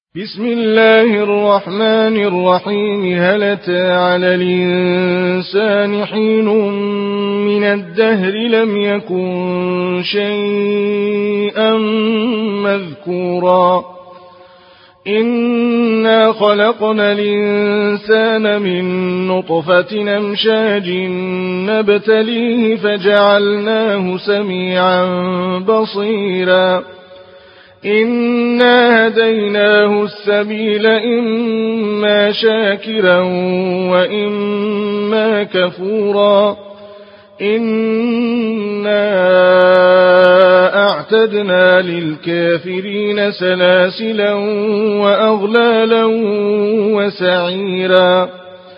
بسم الله الرحمن الرحيم. هل أتى على الإنسان حين من الدهر لم يكن شيئا مذكورا إنا خلقنا الإنسان من نطفة أمشاج نبتليه فجعلناه سميعا بصيرا إنا هديناه السبيل إما شاكرا وإما كفورا إنا أعتدنا للكافرين سلاسلا وأغلالا وسعيرا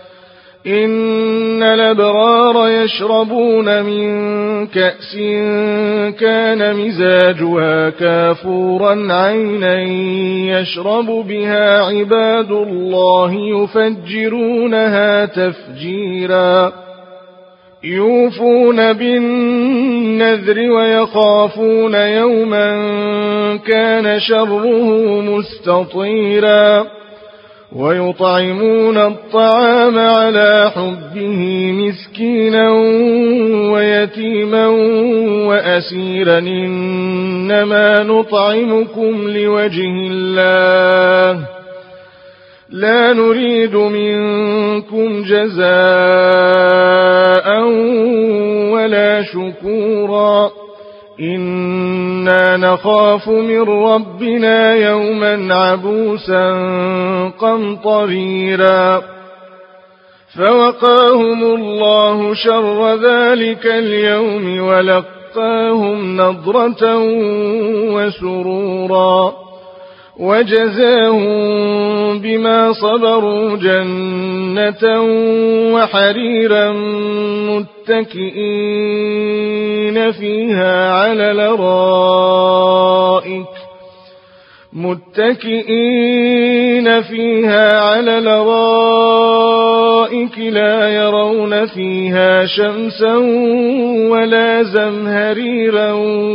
إن الأبرار يشربون من كأس كان مزاجها كافورا عينا يشرب بها عباد الله يفجرونها تفجيرا يوفون بالنذر ويخافون يوما كان شره مستطيرا ويطعمون الطعام على حبه مسكينا ويتيما وأسيرا إنما نطعمكم لوجه الله لا نريد منكم جزاء ولا شكورا إنا نخاف من ربنا يوما عبوسا قمطريرا فوقاهم الله شر ذلك اليوم ولقاهم نضرة وسرورا وجزاهم بما صبروا جنة وحريرا متكئين فيها على الأرائك لا يرون فيها شمسا ولا زمهريرا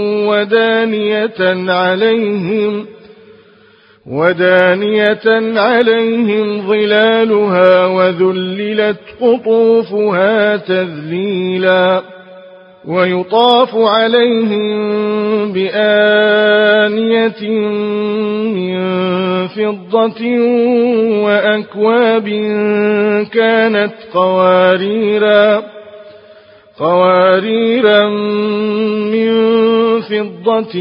ودانية عليهم ظلالها وذللت قطوفها تذليلا ويطاف عليهم بآنية من فضة وأكواب كانت قواريرا من فضة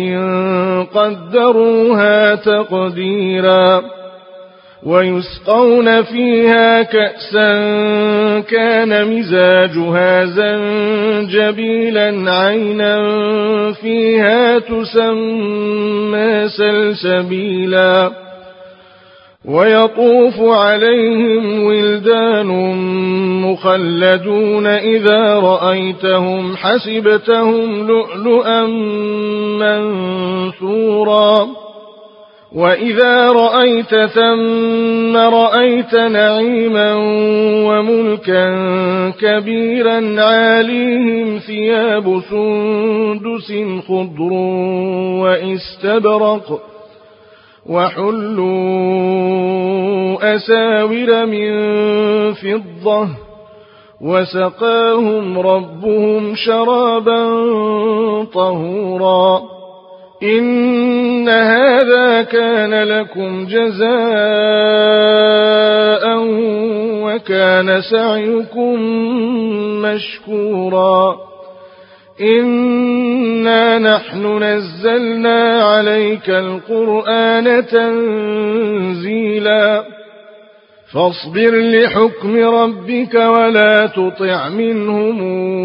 قدروها تقديرا ويسقون فيها كأسا كان مزاجها زنجبيلا عينا فيها تسمى سلسبيلا ويطوف عليهم ولدان مخلدون إذا رأيتهم حسبتهم لؤلؤا منثورا وإذا رأيت ثم رأيت نعيما وملكا كبيرا عاليهم ثياب سندس خضر واستبرق وحلوا أساور من فضة وسقاهم ربهم شرابا طهورا إن هذا كان لكم جزاء وكان سعيكم مشكورا إنا نحن نزلنا عليك القرآن تنزيلا فاصبر لحكم ربك ولا تطع منهم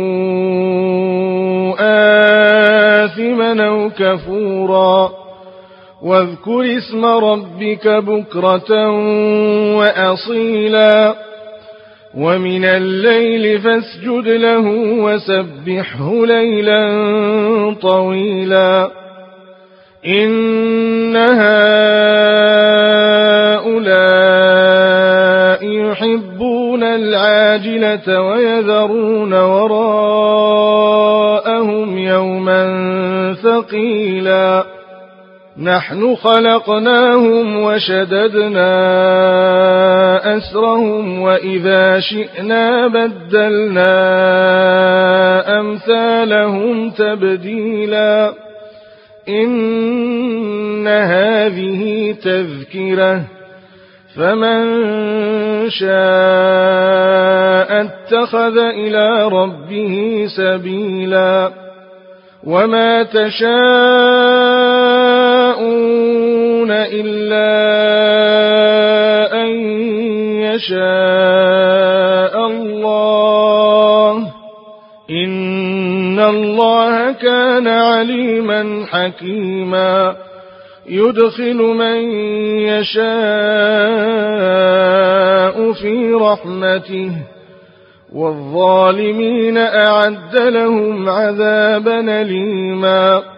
آثما أو كفورا واذكر اسم ربك بكرة وأصيلا ومن الليل فاسجد له وسبحه ليلا طويلا إن هؤلاء يحبون العاجلة ويذرون وراءهم يوما ثقيلا نحن خلقناهم وشددنا أسرهم وإذا شئنا بدلنا أمثالهم تبديلا إن هذه تذكرة فمن شاء اتخذ إلى ربه سبيلا وما تشاءون إلا أن يشاء الله إن الله كان عليما حكيما يدخل من يشاء في رحمته والظالمين أعد لهم عذابا أليما